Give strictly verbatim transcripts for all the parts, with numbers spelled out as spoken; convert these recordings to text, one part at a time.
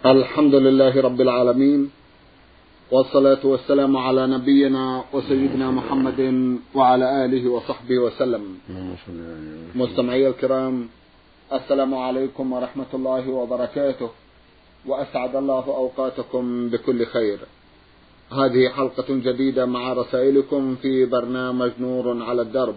الحمد لله رب العالمين، والصلاة والسلام على نبينا وسيدنا محمد وعلى آله وصحبه وسلم. مستمعي الكرام، السلام عليكم ورحمة الله وبركاته، وأسعد الله أوقاتكم بكل خير. هذه حلقة جديدة مع رسائلكم في برنامج نور على الدرب.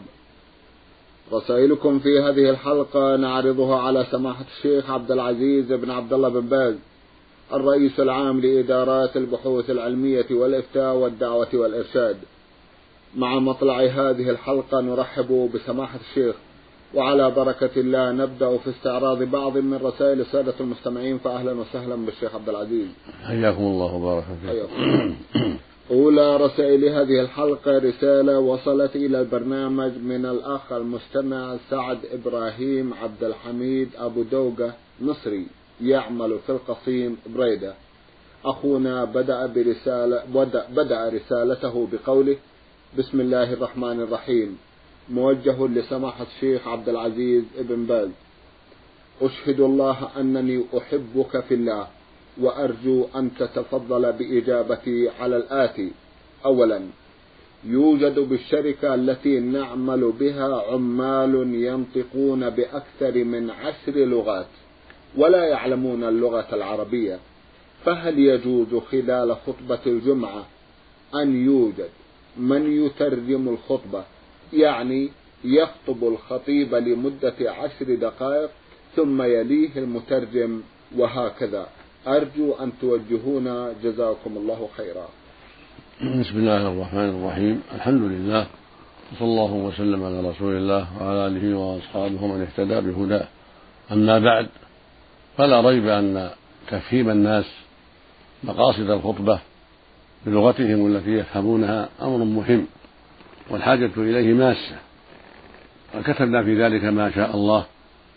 رسائلكم في هذه الحلقة نعرضها على سماحة الشيخ عبد العزيز بن عبد الله بن باز، الرئيس العام لإدارات البحوث العلمية والإفتاء والدعوة والإرشاد. مع مطلع هذه الحلقة نرحب بسماحة الشيخ، وعلى بركة الله نبدأ في استعراض بعض من رسائل السادة المستمعين. فأهلا وسهلا بالشيخ عبد العزيز. حياكم الله وبارك فيكم. أولى رسائل هذه الحلقة رسالة وصلت إلى البرنامج من الأخ المستمع سعد إبراهيم عبد الحميد أبو دوقة مصري، يعمل في القصيم بريدة. أخونا بدأ برسالة بدأ رسالته بقوله: بسم الله الرحمن الرحيم، موجه لسماحة الشيخ عبد العزيز بن باز. أشهد الله أنني أحبك في الله، وأرجو أن تتفضل بإجابتي على الآتي. أولا، يوجد بالشركة التي نعمل بها عمال ينطقون بأكثر من عشر لغات ولا يعلمون اللغة العربية، فهل يجوز خلال خطبة الجمعة أن يوجد من يترجم الخطبة، يعني يخطب الخطيب لمدة عشر دقائق ثم يليه المترجم وهكذا؟ أرجو أن توجهونا، جزاكم الله خيرا. بسم الله الرحمن الرحيم، الحمد لله، وصلى الله وسلم على رسول الله وعلى آله وأصحابه ومن اهتدى بهداه. أما بعد، فلا ريب أن تفهيم الناس مقاصد الخطبة بلغتهم التي يفهمونها أمر مهم، والحاجة إليه ماسة، وكتبنا في ذلك ما شاء الله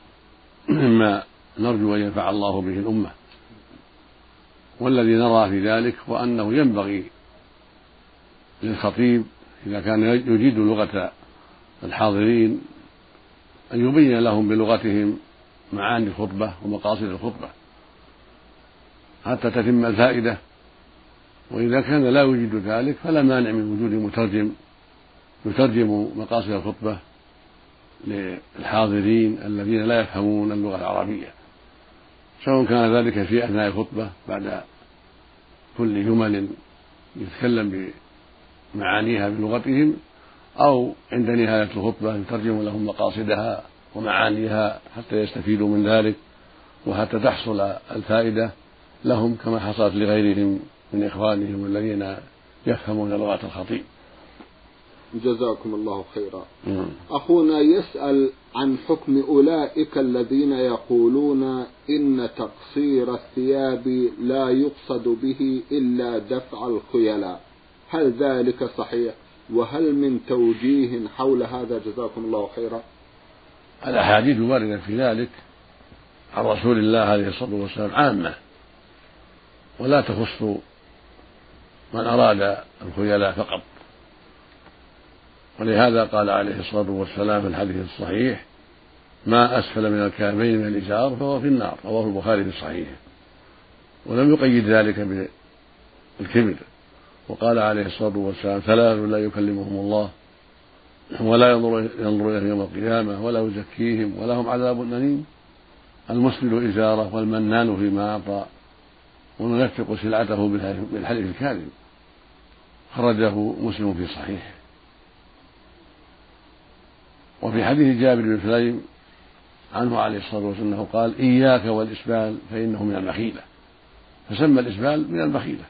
مما نرجو أن ينفع الله به الأمة. والذي نرى في ذلك هو أنه ينبغي للخطيب إذا كان يجيد لغة الحاضرين أن يبين لهم بلغتهم معاني الخطبة ومقاصد الخطبة حتى تتم الفائدة. وإذا كان لا يوجد ذلك فلا مانع من وجود مترجم يترجم مقاصد الخطبة للحاضرين الذين لا يفهمون اللغة العربية، سواء كان ذلك في أثناء الخطبة بعد كل جمل يتكلم بمعانيها بلغتهم، أو عند نهاية الخطبة يترجم لهم مقاصدها ومعانيها حتى يستفيدوا من ذلك، وحتى تحصل الفائدة لهم كما حصلت لغيرهم من إخوانهم الذين يفهمون لغة الخطيب. جزاكم الله خيرا. م. أخونا يسأل عن حكم أولئك الذين يقولون إن تقصير الثياب لا يقصد به إلا دفع الخيلاء، هل ذلك صحيح؟ وهل من توجيه حول هذا؟ جزاكم الله خيرا. الأحاديث الواردة في ذلك عن رسول الله عليه الصلاة والسلام عامة، ولا تخص من أراد الخيلاء فقط. ولهذا قال عليه الصلاة والسلام في الحديث الصحيح: ما أسفل من الكعبين من الإزار فهو في النار، رواه البخاري في صحيحه. ولم يقيد ذلك بالكبر، وقال عليه الصلاة والسلام: ثلاث لا يكلمهم الله ولا ينظر إليهم يوم القيامة ولا يزكيهم ولهم عذاب أليم: المسبل إزاره والمنان فيما أعطى والمنفق سلعته بالحلف الكاذب. خرجه مسلم في صحيحه. وفي حديث جابر بن سليم عنه عليه الصلاة والسلام قال: إياك والإسبال فإنه من المخيلة، فسمى الإسبال من المخيلة.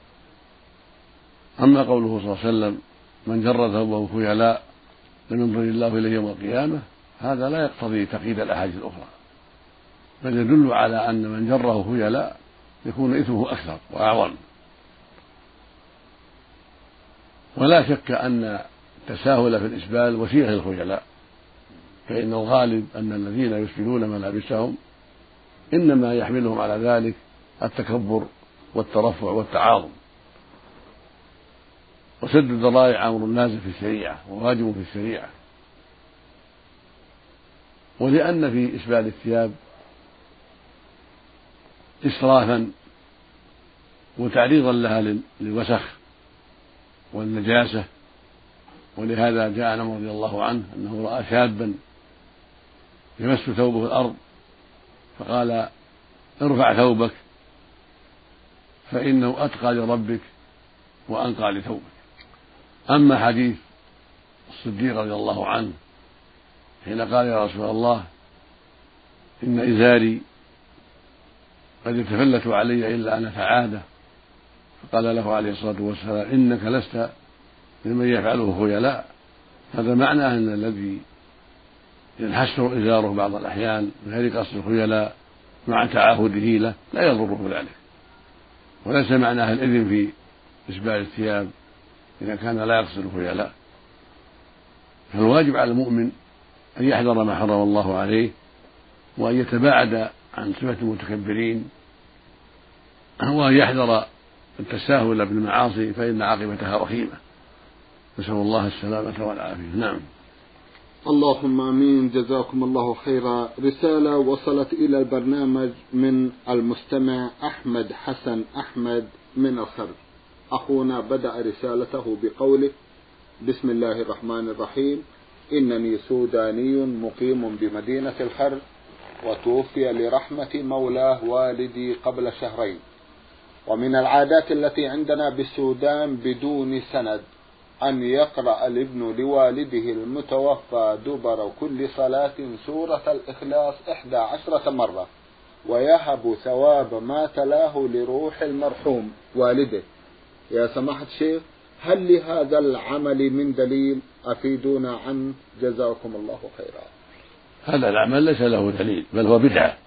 أما قوله صلى الله عليه وسلم: من جر ثوبه خيلاء لم ينظر الله إليه يوم القيامة، هذا لا يقتضي تقييد الأحاديث الأخرى، بل يدل على أن من جره خيلاء يكون إثمه أكثر وأعظم. ولا شك أن التساهل في الإسبال وسيلة للخيلاء، فإن الغالب أن الذين يسبلون ملابسهم إنما يحملهم على ذلك التكبر والترفع والتعاظم. وسد الذرائع أمر لازم في الشريعة وواجب في الشريعة. ولأن في إسبال الثياب إسرافا وتعريضا لها للوسخ والنجاسة. ولهذا جاء عمر رضي الله عنه أنه رأى شابا يمس ثوبه الأرض فقال: ارفع ثوبك فإنه أتقى لربك وأنقى لثوبك. أما حديث الصديق رضي الله عنه حين قال: يا رسول الله إن إزاري قد يتفلت علي إلا أن أتعاهده، فقال له عليه الصلاة والسلام: إنك لست ممن يفعله خيلاء. هذا معنى أن الذي ينحسر إزاره بعض الأحيان من غير قصد الخيلاء مع تعاهده له لا يضره ذلك، وليس معناه الإذن في إسبال الثياب إذا كان لا يقصد الخيلاء. فالواجب على المؤمن أن يحذر ما حرم الله عليه وأن يتباعد عن صفة المتكبرين وأن يحذر التساهل بالمعاصي فإن عاقبتها وخيمة. نسأل الله السلامة والعافية. نعم. اللهم آمين. جزاكم الله خيرا. رسالة وصلت إلى البرنامج من المستمع أحمد حسن أحمد من الخرج. أخونا بدأ رسالته بقوله: بسم الله الرحمن الرحيم، إنني سوداني مقيم بمدينة الخرج، وتوفي لرحمة مولاه والدي قبل شهرين، ومن العادات التي عندنا بالسودان بدون سند أن يقرأ الابن لوالده المتوفى دبر كل صلاة سورة الإخلاص إحدى عشرة مرة، ويهب ثواب ما تلاه لروح المرحوم والده. يا سماحة الشيخ، هل لهذا العمل من دليل؟ أفيدونا عنه جزاكم الله خيرا. هذا العمل ليس له دليل، بل هو بدعة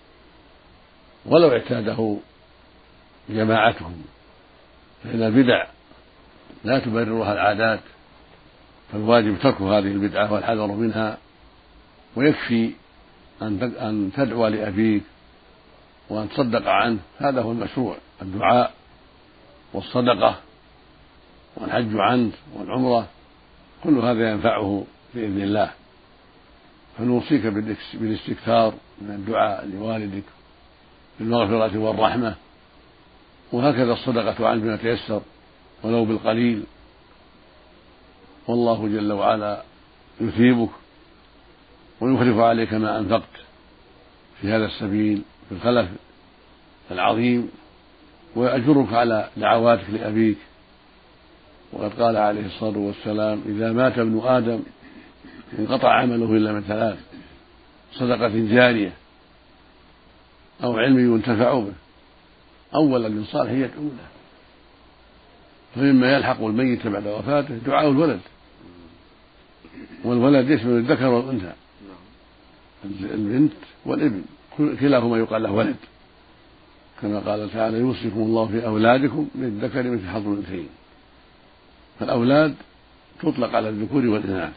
ولو اعتاده جماعتهم، فإن البدع لا تبررها العادات، فالواجب ترك هذه البدعة والحذر منها، ويكفي أن تدعو لأبيك وأن تصدق عنه. هذا هو المشروع، الدعاء والصدقة والحج عنه والعمرة، كل هذا ينفعه بإذن الله. فنوصيك بالاستكثار من الدعاء لوالدك بالمغفرة والرحمة، وهكذا الصدقة عنه بما تيسر ولو بالقليل، والله جل وعلا يثيبك ويخلف عليك ما أنفقت في هذا السبيل في الخلف العظيم، ويأجرك على دعواتك لأبيك. وقد قال عليه الصلاة والسلام: إذا مات ابن آدم انقطع عمله إلا من ثلاث: صدقة جارية، أو علم ينتفع به، أو ولد صالح يدعو له. فمما يلحق الميت بعد وفاته دعاء الولد، والولد يشمل الذكر والأنثى، البنت والابن كلاهما يقال له ولد، كما قال تعالى: يوصيكم الله في أولادكم للذكر مثل حظ الأنثيين. فالأولاد تطلق على الذكور والإناث،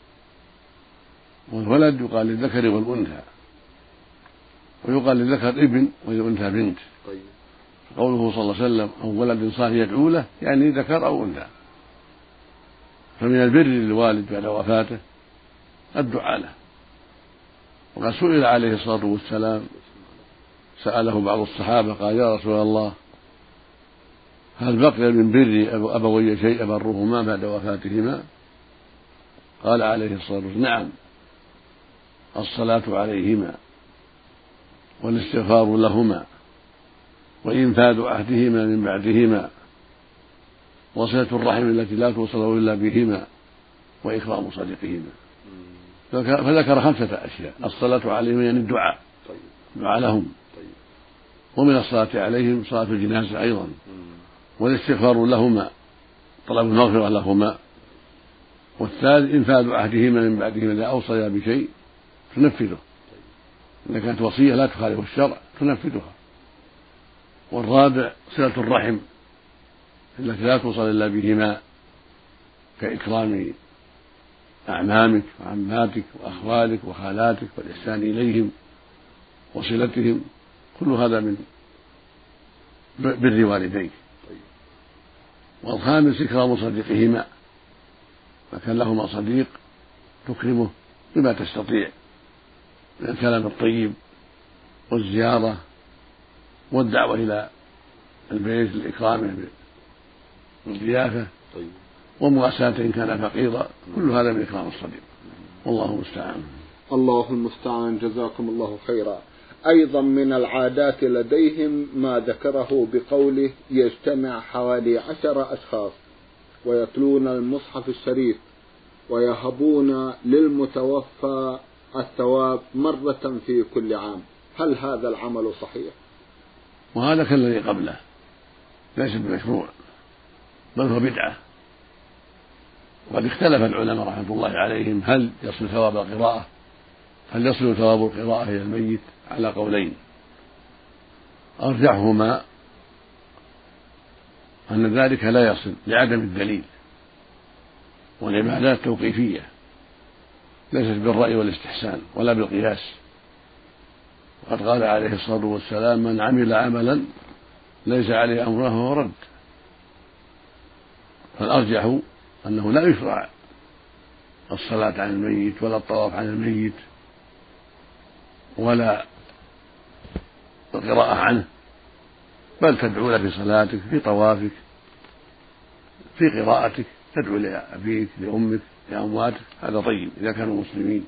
والولد يقال للذكر والأنثى، ويقال للذكر ابن وللأنثى بنت. قوله صلى الله عليه وسلم: أو ولد صالح يدعو له، يعني ذكر أو أنثى. فمن البر للوالد بعد وفاته الدعاء له. وقد سئل عليه الصلاة والسلام، سأله بعض الصحابة قال: يا رسول الله، هل بقي من بر أبوي شيء أبرهما بعد وفاتهما؟ قال عليه الصلاة والسلام: نعم، الصلاة عليهما والاستغفار لهما وإنفاذ عهدهما من بعدهما وصلة الرحم التي لا توصل إلا بهما وإكرام صديقهما. فذكر خمسة أشياء: الصلاة عليهما يعني الدعاء، دعاء لهم، ومن الصلاة عليهم صلاة الجنازة أيضا، والاستغفار لهما طلب المغفرة لهما، والثالث إنفاذ عهدهما من بعدهما إذا أوصيا بشيء تنفذه، إذا كانت وصية لا تخالف الشرع تنفذها، والرابع صلة الرحم التي لا توصل إلا بهما كإكرام أعمامك وعماتك وأخوالك وخالاتك والإحسان إليهم وصلتهم، كل هذا من بر والديك. والخامس إكرام صديقهما، فكان لهما صديق تكرمه بما تستطيع من الكلام الطيب والزيارة والدعوة إلى البيت لإكرامه بالضيافة ومواساة إن كان فقيرا، كل هذا من إكرام الصديق، والله المستعان. الله المستعان، جزاكم الله خيرا. أيضا من العادات لديهم ما ذكره بقوله يجتمع حوالي عشر أشخاص ويتلون المصحف الشريف ويهبون للمتوفى الثواب مرة في كل عام، هل هذا العمل صحيح؟ وهذا كالذي قبله ليس بمشروع بل هو بدعة، وقد اختلف العلماء رحمة الله عليهم هل يصل ثواب القراءة هل يصل ثواب القراءة إلى الميت على قولين، أرجحهما أن ذلك لا يصل لعدم الدليل، والعبادات توقيفية ليست بالرأي والاستحسان ولا بالقياس، وقد قال عليه الصلاة والسلام من عمل عملا ليس عليه أمرنا فهو رد. فالأرجح أنه لا يشرع الصلاة عن الميت ولا الطواف عن الميت ولا القراءة عنه، بل تدعو له في صلاتك في طوافك في قراءتك، تدعو لأبيك لأمك لأمواتك، هذا طيب إذا كانوا مسلمين.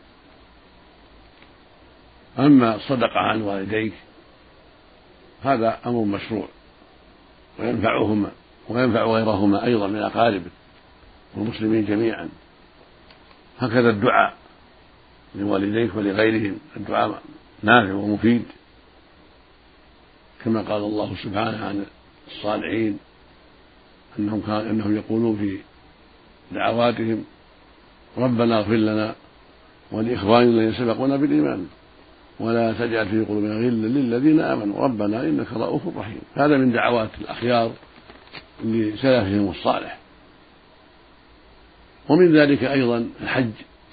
أما الصدقة عن والديك هذا أمر مشروع وينفعهما وينفع غيرهما أيضا من أقاربك والمسلمين جميعا. هكذا الدعاء لوالديك ولغيرهم، الدعاء نافع ومفيد، كما قال الله سبحانه عن الصالحين أنهم, كان أنهم يقولون في دعواتهم ربنا اغفر لنا ولإخواننا الذين سبقونا بالإيمان ولا تجعل في قلوبنا غلا للذين آمنوا ربنا إنك رؤوف رحيم. هذا من دعوات الأخيار لسلفهم الصالح. ومن ذلك أيضا الحج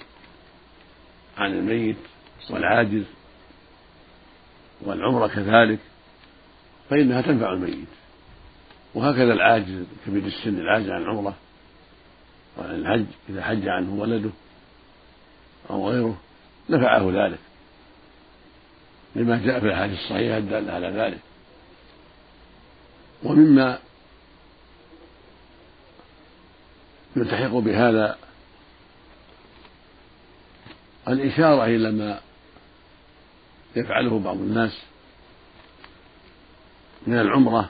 عن الميت والعاجز والعمرة كذلك، فإنها تنفع الميت، وهكذا العاجز كبير السن العاجز عن العمرة وعن الحج إذا حج عنه ولده أو غيره نفعه ذلك لما جاء في الحديث الصحيحة الدالة على ذلك. ومما يلتحق بهذا الإشارة إلى ما يفعله بعض الناس من العمرة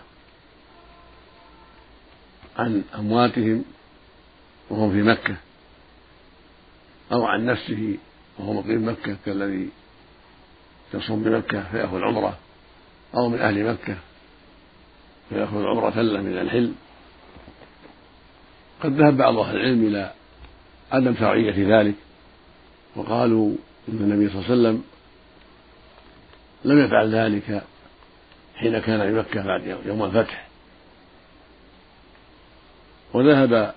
عن أمواتهم وهم في مكة، أو عن نفسه وهو مقيم مكة كالذي يصوم بمكة فيأخذ العمرة، أو من أهل مكة فيأخذ العمرة له من الحل. قد ذهب بعض أهل العلم إلى عدم شرعية ذلك، وقالوا إن النبي صلى الله عليه وسلم لم يفعل ذلك حين كان في مكة بعد يوم الفتح. وذهب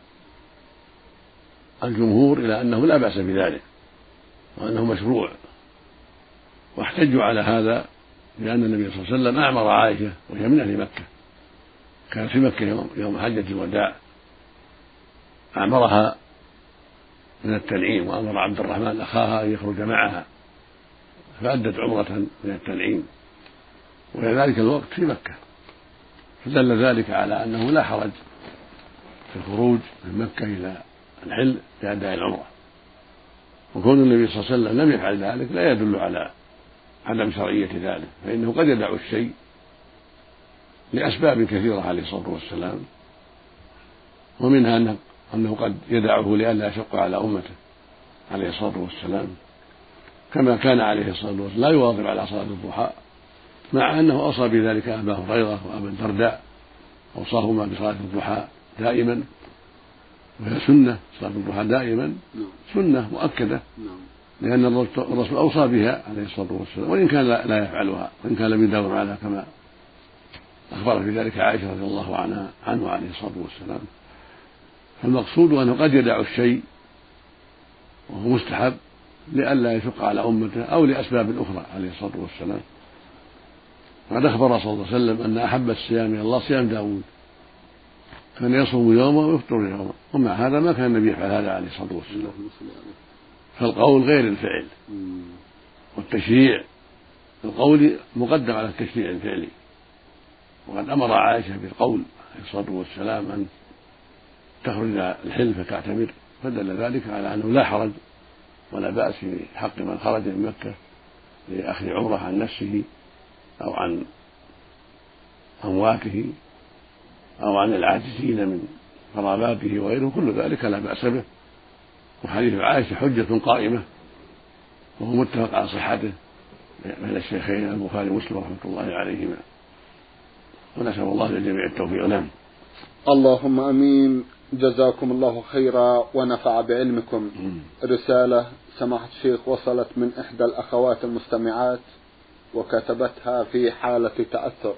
الجمهور إلى أنه لا بأس بذلك وأنه مشروع، واحتجوا على هذا لأن النبي صلى الله عليه وسلم أعمر عائشة وهي من أهل مكة، كانت في مكة يوم, يوم حجة الوداع، أعمرها من التنعيم وأمر عبد الرحمن أخاها أن يخرج معها فأدت عمرة من التنعيم، وفي ذلك الوقت في مكة، فدل ذلك على أنه لا حرج في الخروج من مكة إلى الحل لأداء العمرة. وكون النبي صلى الله عليه وسلم لم يفعل ذلك لا يدل على عدم شرعية ذلك، فإنه قد يدع الشيء لأسباب كثيرة عليه الصلاة والسلام، ومنها أنه, أنه قد يدعه لئلا يشق على أمته عليه الصلاة والسلام، كما كان عليه الصلاة والسلام لا يواظب على صلاة الضحى، مع أنه أوصى بذلك أبا هريرة وأبا الدرداء، أوصاهما بصلاة الضحى دائما، وهي سنة، صلاة الضحى دائما سنة مؤكدة، لأن الرسول أوصى بها عليه الصلاة والسلام، وإن كان لا يفعلها، وإن كان لم يداوم عليها كما أخبر في ذلك عائشة رضي الله عنها عنه عليه الصلاة والسلام. فالمقصود أنه قد يدع الشيء وهو مستحب لئلا يشق على أمته أو لأسباب أخرى عليه الصلاة والسلام. وقد أخبر صلى الله عليه وسلم أن أحب الصيام إلى الله صيام داود، كان يصوم يوما ويفطر يوما، ومع هذا ما كان النبي يفعل هذا عليه الصلاة والسلام. فالقول غير الفعل، والتشريع القولي مقدم على التشريع الفعلي، وقد أمر عائشة بالقول عليه الصلاة والسلام أن تخرج الحل فتعتمر، فدل ذلك على أنه لا حرج ولا بأس في حق من خرج من مكة لأخذ عمرة عن نفسه أو عن أمواته أو عن العاجزين من قراباته وغيره، كل ذلك لا بأس به. وحديث عائشة حجة قائمة وهو متفق على صحته بين الشيخين البخاري ومسلم رحمة الله عليهما، ونسأل الله للجميع التوفيق. نعم. اللهم امين. جزاكم الله خيرا ونفع بعلمكم. رسالة سماحة الشيخ وصلت من إحدى الأخوات المستمعات وكتبتها في حالة تأثر،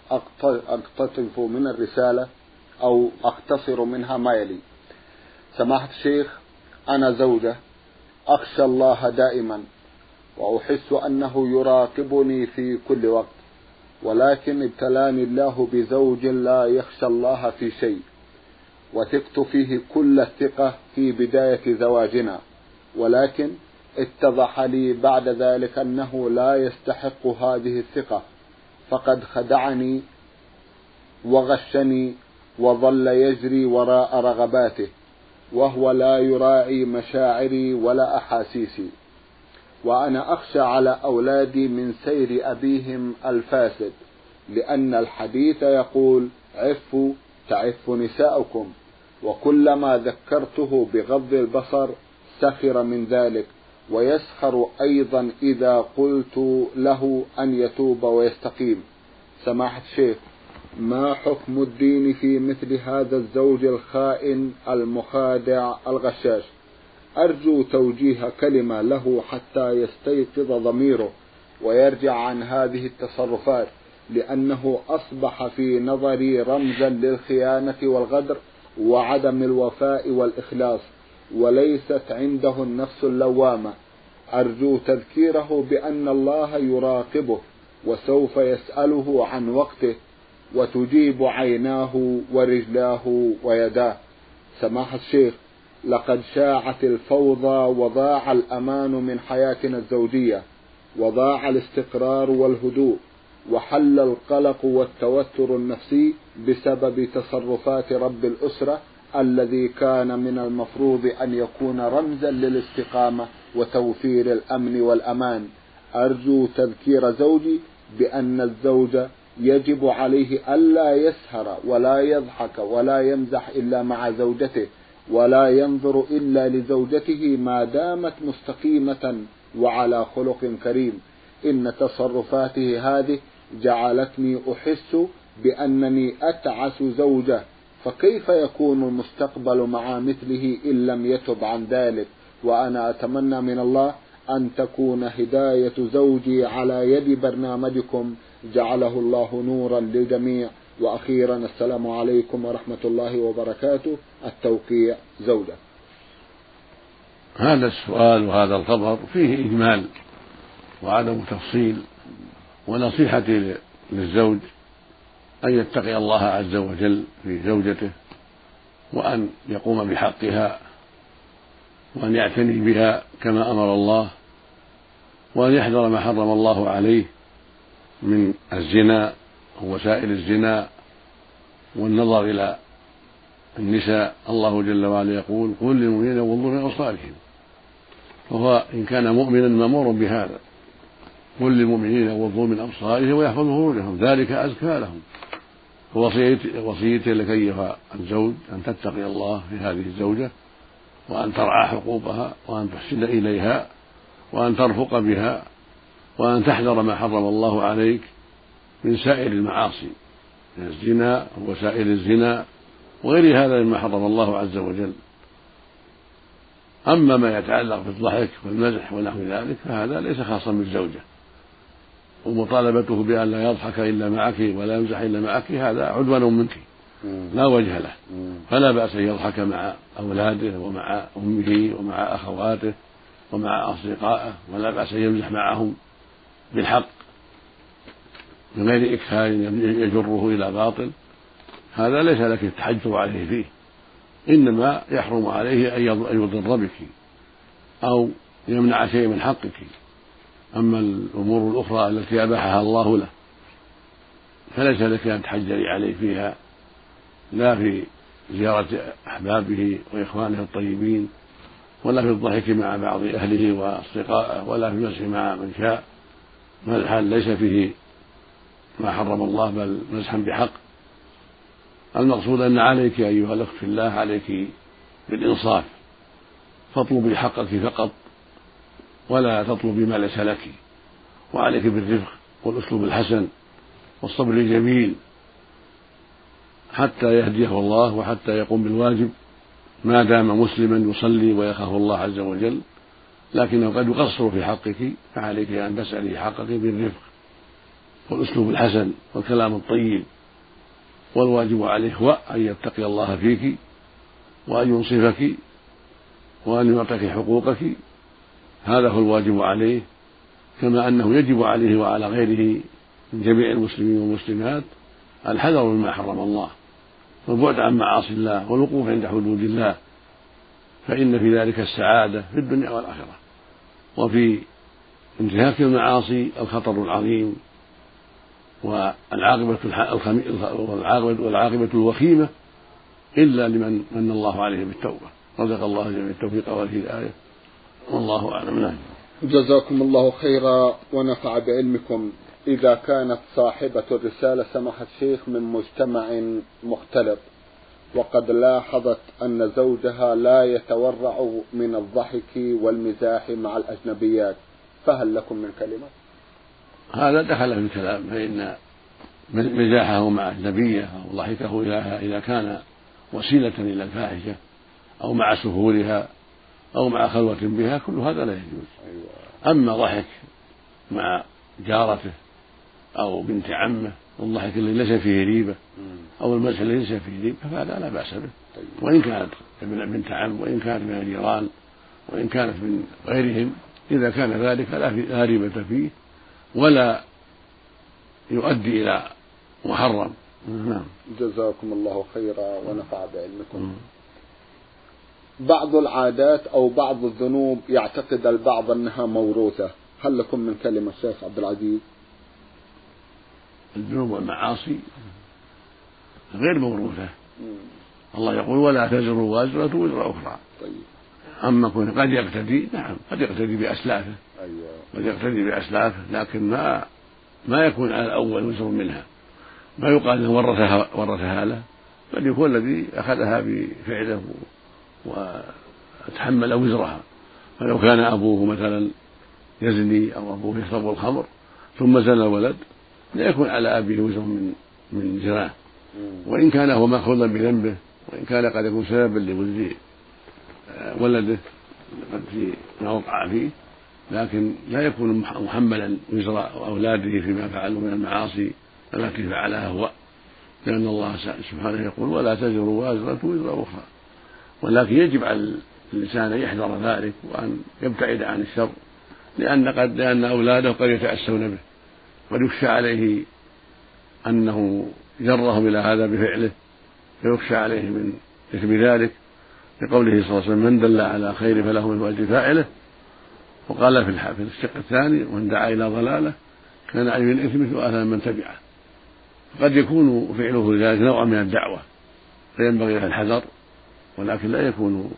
أقتطف من الرسالة أو أختصر منها ما يلي: سماحة الشيخ، أنا زوجة أخشى الله دائما وأحس أنه يراقبني في كل وقت، ولكن ابتلاني الله بزوج لا يخشى الله في شيء، وثقت فيه كل الثقة في بداية زواجنا، ولكن اتضح لي بعد ذلك أنه لا يستحق هذه الثقة، فقد خدعني وغشني وظل يجري وراء رغباته، وهو لا يراعي مشاعري ولا أحاسيسي، وأنا أخشى على أولادي من سير أبيهم الفاسد، لأن الحديث يقول: عفوا تعف نساؤكم، وكلما ذكرته بغض البصر سخر من ذلك، ويسخر أيضا إذا قلت له أن يتوب ويستقيم. سماحة الشيخ، ما حكم الدين في مثل هذا الزوج الخائن المخادع الغشاش؟ أرجو توجيه كلمة له حتى يستيقظ ضميره ويرجع عن هذه التصرفات، لأنه أصبح في نظري رمزا للخيانة والغدر وعدم الوفاء والإخلاص، وليست عنده النفس اللوامة. أرجو تذكيره بأن الله يراقبه وسوف يسأله عن وقته، وتجيب عيناه ورجلاه ويداه. سماحة الشيخ، لقد شاعت الفوضى وضاع الأمان من حياتنا الزوجية، وضاع الاستقرار والهدوء، وحل القلق والتوتر النفسي بسبب تصرفات رب الأسرة الذي كان من المفروض أن يكون رمزا للاستقامة وتوفير الأمن والأمان. أرجو تذكير زوجي بأن الزوج يجب عليه ألا يسهر ولا يضحك ولا يمزح إلا مع زوجته، ولا ينظر إلا لزوجته ما دامت مستقيمة وعلى خلق كريم. إن تصرفاته هذه جعلتني أحس بأنني أتعس زوجة، فكيف يكون المستقبل مع مثله إن لم يتب عن ذلك؟ وأنا أتمنى من الله أن تكون هداية زوجي على يد برنامجكم، جعله الله نورا للجميع. وأخيرا السلام عليكم ورحمة الله وبركاته. التوقيع زوجة. هذا السؤال وهذا الخبر فيه إجمال وعدم تفصيل، ونصيحتي للزوج أن يتقي الله عز وجل في زوجته، وأن يقوم بحقها، وأن يعتني بها كما أمر الله، وأن يحذر ما حرم الله عليه من الزنا ووسائل الزنا والنظر إلى النساء. الله جل وعلا يقول: قل للمؤمنين يغضوا من أبصارهم، وهو إن كان مؤمنا مأمور بهذا: قل للمؤمنين يغضوا من أبصارهم ويحفظوا فروجهم ذلك أزكى لهم. وصيتي لك أيها الزوج أن تتقي الله في هذه الزوجة، وأن ترعى حقوقها، وأن تحسن إليها، وأن ترفق بها، وأن تحذر ما حرم الله عليك من سائر المعاصي، من الزنا ووسائل الزنا وغير هذا مما حرم الله عز وجل. أما ما يتعلق بالضحك والمزح ونحو ذلك فهذا ليس خاصا بالزوجة، ومطالبته بأن لا يضحك إلا معك ولا يمزح إلا معك هذا عدوان منك لا وجه له. فلا بأس أن يضحك مع أولاده ومع أمه ومع أخواته ومع أصدقائه، ولا بأس أن يمزح معهم بالحق من غير إكثار يجره إلى باطل. هذا ليس لك التحجر عليه فيه، إنما يحرم عليه أن يضر بك أو يمنع شيء من حقك. أما الأمور الأخرى التي أباحها الله له فليس لك أن تحجري عليه فيها، لا في زيارة أحبابه وإخوانه الطيبين، ولا في الضحك مع بعض أهله وأصدقائه، ولا في المسح مع من شاء. فالحال ليس فيه ما حرم الله، بل مزحا بحق. المقصود أن عليك أيها الأخت في الله عليك بالإنصاف، فاطلبي حقك فقط ولا تطلبي ما ليس لك، وعليك بالرفق والأسلوب الحسن والصبر الجميل حتى يهديه الله وحتى يقوم بالواجب ما دام مسلما يصلي ويخاف الله عز وجل، لكنه قد يقصر في حقك، فعليك أن تسألي حقك بالرفق والأسلوب الحسن والكلام الطيب. والواجب عليه هو أن يتقي الله فيك وأن ينصفك وأن يعطيك حقوقك، هذا هو الواجب عليه، كما أنه يجب عليه وعلى غيره من جميع المسلمين والمسلمات الحذر مما حرم الله والبعد عن معاصي الله والوقوف عند حدود الله، فإن في ذلك السعادة في الدنيا والآخرة. وفي انتهاك المعاصي الخطر العظيم والعاقبة والعاقبة الوخيمة، إلا لمن من الله عليه بالتوبة. رزق الله جميع التوفيق والهداية، والله أعلم. نعم. جزاكم الله خيرا ونفع بعلمكم. إذا كانت صاحبة الرسالة سماحة الشيخ من مجتمع مختلط، وقد لاحظت أن زوجها لا يتورع من الضحك والمزاح مع الأجنبيات، فهل لكم من كلمة؟ هذا دخل في الكلام، فإن مزاحه مع أجنبية أو ضحكه إليها إذا كان وسيلة إلى الفاحشة أو مع سهولها أو مع خلوة بها، كل هذا لا يجوز. أما ضحك مع جارته أو بنت عمه، والضحك الذي ليس فيه ريبة أو المزح الذي ليس فيه ريبة، فهذا لا بأس به، وإن كانت بنت عم وإن كانت من الجيران وإن كانت من غيرهم، إذا كان ذلك لا ريبة فيه ولا يؤدي إلى محرم. نعم. جزاكم الله خيرا ونفع بعلمكم. بعض العادات أو بعض الذنوب يعتقد البعض أنها موروثة، هل لكم من كلمة شيخ عبد العزيز؟ الذنوب والمعاصي غير موروثة. الله يقول ولا تزر وازرة وزر أخرى. طيب. أما كن قد يقتدي، نعم قد يقتدي بأسلافه. أيوة. قد يقتدي بأسلافه، لكن ما ما يكون على الأول وزر منها، ما يقال أنه ورثها ورثها له، بل يكون الذي أخذها بفعله وتحمل وزرها. فلو كان أبوه مثلا يزني أو أبوه يشرب الخمر ثم زنى الولد، لا يكون على أبيه وزر من من زناه، وإن كان هو مأخوذا بذنبه، وإن كان قد يكون سببا لوزر ولده قد في ما وقع فيه، لكن لا يكون محملا وزر أولاده فيما فعلوا من المعاصي التي فعلها هو، لأن الله سبحانه يقول ولا تزر وازرة وزر أخرى. ولكن يجب على الإنسان أن يحذر ذلك وأن يبتعد عن الشر، لأن قد لأن أولاده قد يتأسون به، قد يخشى عليه أنه جرهم إلى هذا بفعله، فيخشى عليه من إثم ذلك، لقوله صلى الله عليه وسلم من دل على خير فله من أجر فاعله. وقال في الشق الثاني من دعا إلى ضلالة كان عليه من إثم مثل آثام من تبعه. قد يكون فعله ذلك نوعا من الدعوة، فينبغي له الحذر، ولكن لا يكون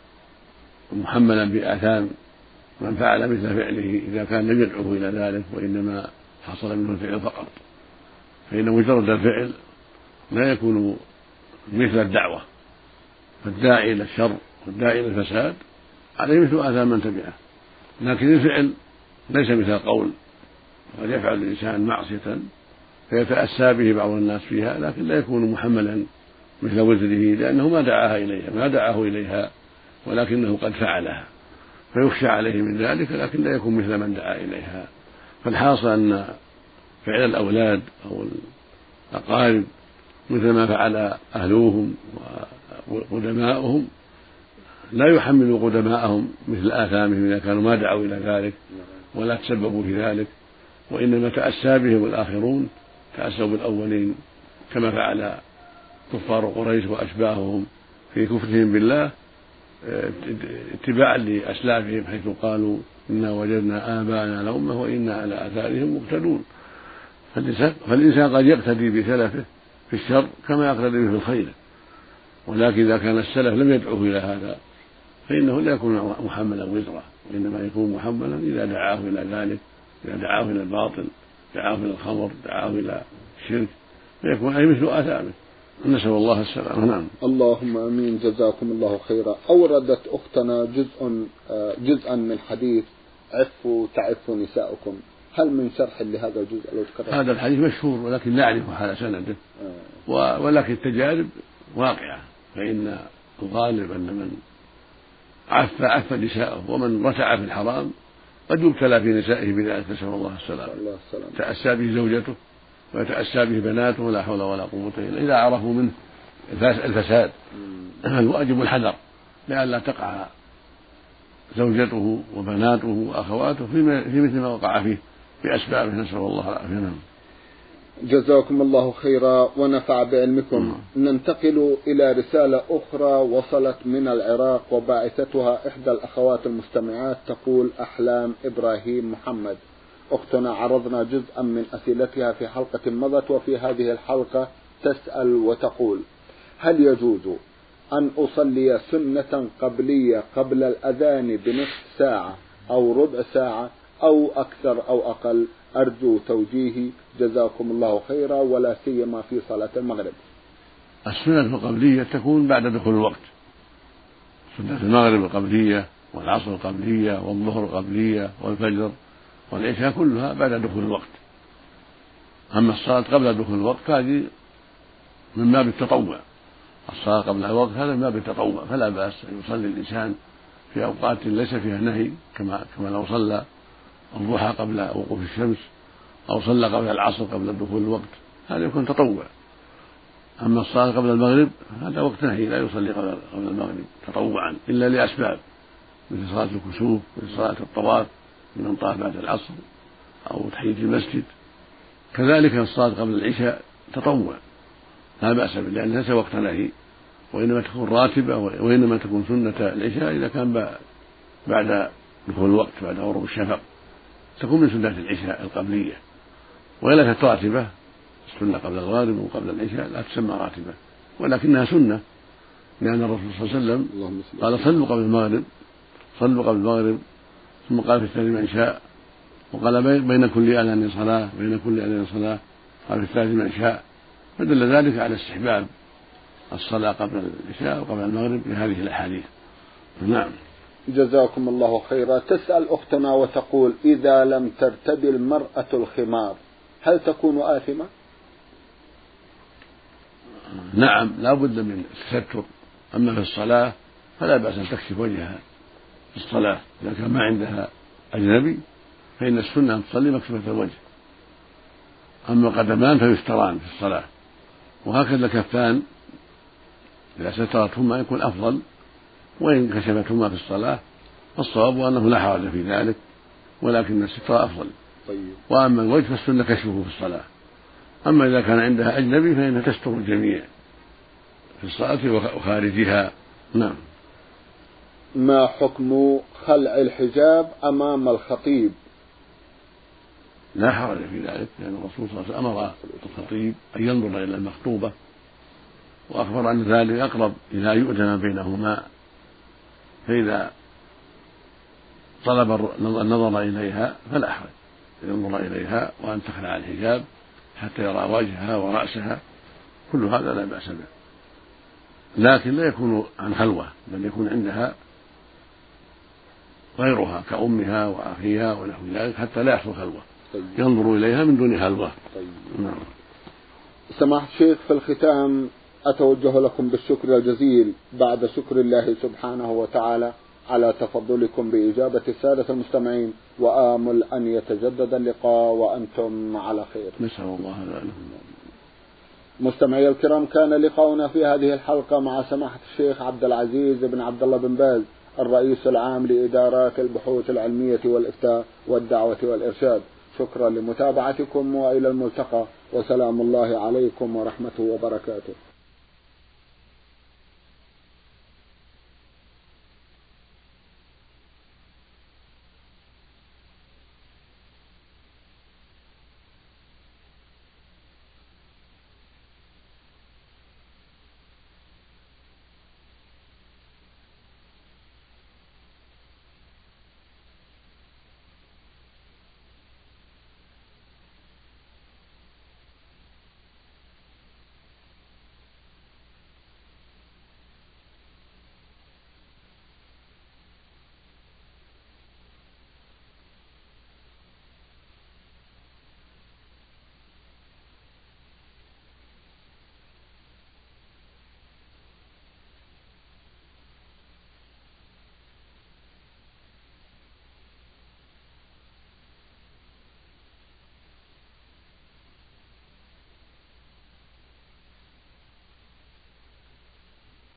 محملا بآثام من فعل مثل فعله إذا كان لم يدعوه إلى ذلك، وإنما حصل منه الفعل فقط، فإن مجرد الفعل لا يكون مثل الدعوة. فالداعي إلى الشر والداعي إلى الفساد عليه مثل آثام من تبعه، لكن الفعل ليس مثل القول. قد يفعل الإنسان معصية فيتأسى به بعض الناس فيها، لكن لا يكون محملا مثل وزره، لأنه ما دعاها إليها ما دعاه إليها ولكنه قد فعلها، فيخشى عليه من ذلك، لكن لا يكون مثل من دعا إليها. فالحاصل أن فعل الأولاد أو الأقارب مثل ما فعل أهلوهم وقدماؤهم لا يحملوا قدماءهم مثل آثامهم إذا كانوا ما دعوا إلى ذلك ولا تسببوا في ذلك، وإنما تأسى بهم الآخرون، تأسوا بالأولين كما فعل كفار قريش وأشباههم في كفرهم بالله اتباعا لأسلافهم، حيث قالوا إنا وجدنا آباءنا على أمة وإنا على آثارهم مقتدون. فالإنسان قد يقتدي بسلفه في الشر كما يقتدي به في الخير، ولكن إذا كان السلف لم يدعوه إلى هذا فإنه لا يكون محملا وزرا، وإنما يكون محملا إذا دعاه إلى ذلك، إذا دعاه إلى الباطل، دعاه إلى الخمر، دعاه إلى الشرك، فيكون أي مثل آثامه. نسأل الله السلامة. نعم. اللهم آمين. جزاكم الله خيرا. أوردت أختنا جزء جزءا من حديث عفوا تعفوا نساؤكم، هل من شرح لهذا الجزء لو تكرر؟ هذا الحديث مشهور ولكن لا أعرف حال سنده، آه. ولكن التجارب واقعة، فإن الغالب أن من عف عف نساءه ومن رتع في الحرام قد يبتلى في نسائه بذلك، نسأل الله السلامة. تأسى به زوجته ويتأسى به بناته، ولا حول ولا قوة إلا إذا عرفوا منه الفساد. الواجب الحذر لئلا تقع زوجته وبناته وأخواته في مثل ما وقع فيه بأسبابه، نسأل الله العافية. جزاكم الله خيرا ونفع بعلمكم. ننتقل إلى رسالة أخرى وصلت من العراق وباعثتها إحدى الأخوات المستمعات، تقول أحلام إبراهيم محمد: أختنا عرضنا جزءا من أسئلتها في حلقة مضت، وفي هذه الحلقة تسأل وتقول: هل يجوز أن أصلي سنة قبلية قبل الأذان بنصف ساعة أو ربع ساعة أو أكثر أو أقل؟ أرجو توجيهي جزاكم الله خيرا، ولا سيما في صلاة المغرب. السنة القبلية تكون بعد دخول الوقت، سنة المغرب القبلية والعصر القبلية والظهر القبلية والفجر والعشاء كلها بعد دخول الوقت. أما الصلاة قبل دخول الوقت هذه من باب التطوع، الصلاة قبل الوقت هذا من باب التطوع، فلا بأس أن يصلي الإنسان في أوقات ليس فيها نهي، كما كما لو صلى الضحى قبل وقوف الشمس أو صلى قبل العصر قبل دخول الوقت، هذا يكون تطوع. أما الصلاة قبل المغرب هذا وقت نهي، لا يصلي قبل المغرب تطوعا إلا لأسباب، مثل صلاة الكسوف، مثل صلاة الطواف لمن طاف بعد العصر أو تحية المسجد. كذلك الصلاة قبل العشاء تطوع لا بأس به، لأنها ليس وقت نهي، وإنما تكون راتبة، وإنما تكون سنة العشاء إذا كان بعد دخول الوقت بعد غروب الشفق، تكون من سنة العشاء القبلية. وإذا كانت راتبة السنة قبل الغالب وقبل العشاء لا تسمى راتبة، ولكنها سنة، لأن الرسول صلى الله عليه وسلم قال: صلوا قبل المغرب، صلوا قبل المغرب، ثم قال في الثاني من شاء، وقال بين كل أذان صلاة، بين كل أذان صلاة، قال في الثالث من شاء، فدل ذلك على استحباب الصلاة قبل العشاء وقبل المغرب بهذه الأحاديث. نعم. جزاكم الله خيرا. تسأل أختنا وتقول: إذا لم ترتدي المرأة الخمار هل تكون آثمة؟ نعم، لا بد من التستر. أما في الصلاة فلا بأس أن تكشف وجهها في الصلاة إذا كان ما عندها أجنبي، فإن السنة أن تصلي مكشوفة الوجه. أما القدمان فيستران في الصلاة، وهكذا الكفان إذا سترتهما يكون أفضل، وإن كشفتهما في الصلاة فالصواب أنه لا حرج في ذلك، ولكن الستر أفضل. طيب. وأما الوجه فالسنة كشفه في الصلاة. أما إذا كان عندها أجنبي فإنها تستر الجميع في الصلاة وخارجها. نعم. ما حكم خلع الحجاب أمام الخطيب؟ لا حرج في ذلك، لأن الرسول صلى الله عليه وسلم أمر الخطيب أن ينظر إلى المخطوبة، وأخبر أن ذلك أقرب إلى يؤذن بينهما، فإذا طلب النظر إليها فلا حرج أن ينظر إليها، وأن تخلع الحجاب حتى يرى وجهها ورأسها، كل هذا لا بأس به، لكن لا يكون عن خلوة، بل يكون عندها غيرها كأمها وأخيها ونحو ذلك حتى لا يحصل خلوة. طيب. ينظر إليها من دون خلوة. طيب. نعم. سماحة الشيخ، في الختام أتوجه لكم بالشكر الجزيل بعد شكر الله سبحانه وتعالى على تفضلكم بإجابة السادة المستمعين، وآمل أن يتجدد اللقاء وأنتم على خير. نسأل الله ذلك. مستمعي الكرام، كان لقاؤنا في هذه الحلقة مع سماحة الشيخ عبد العزيز بن عبد الله بن باز، الرئيس العام لإدارات البحوث العلمية والإفتاء والدعوة والإرشاد. شكرا لمتابعتكم، وإلى الملتقى، وسلام الله عليكم ورحمته وبركاته.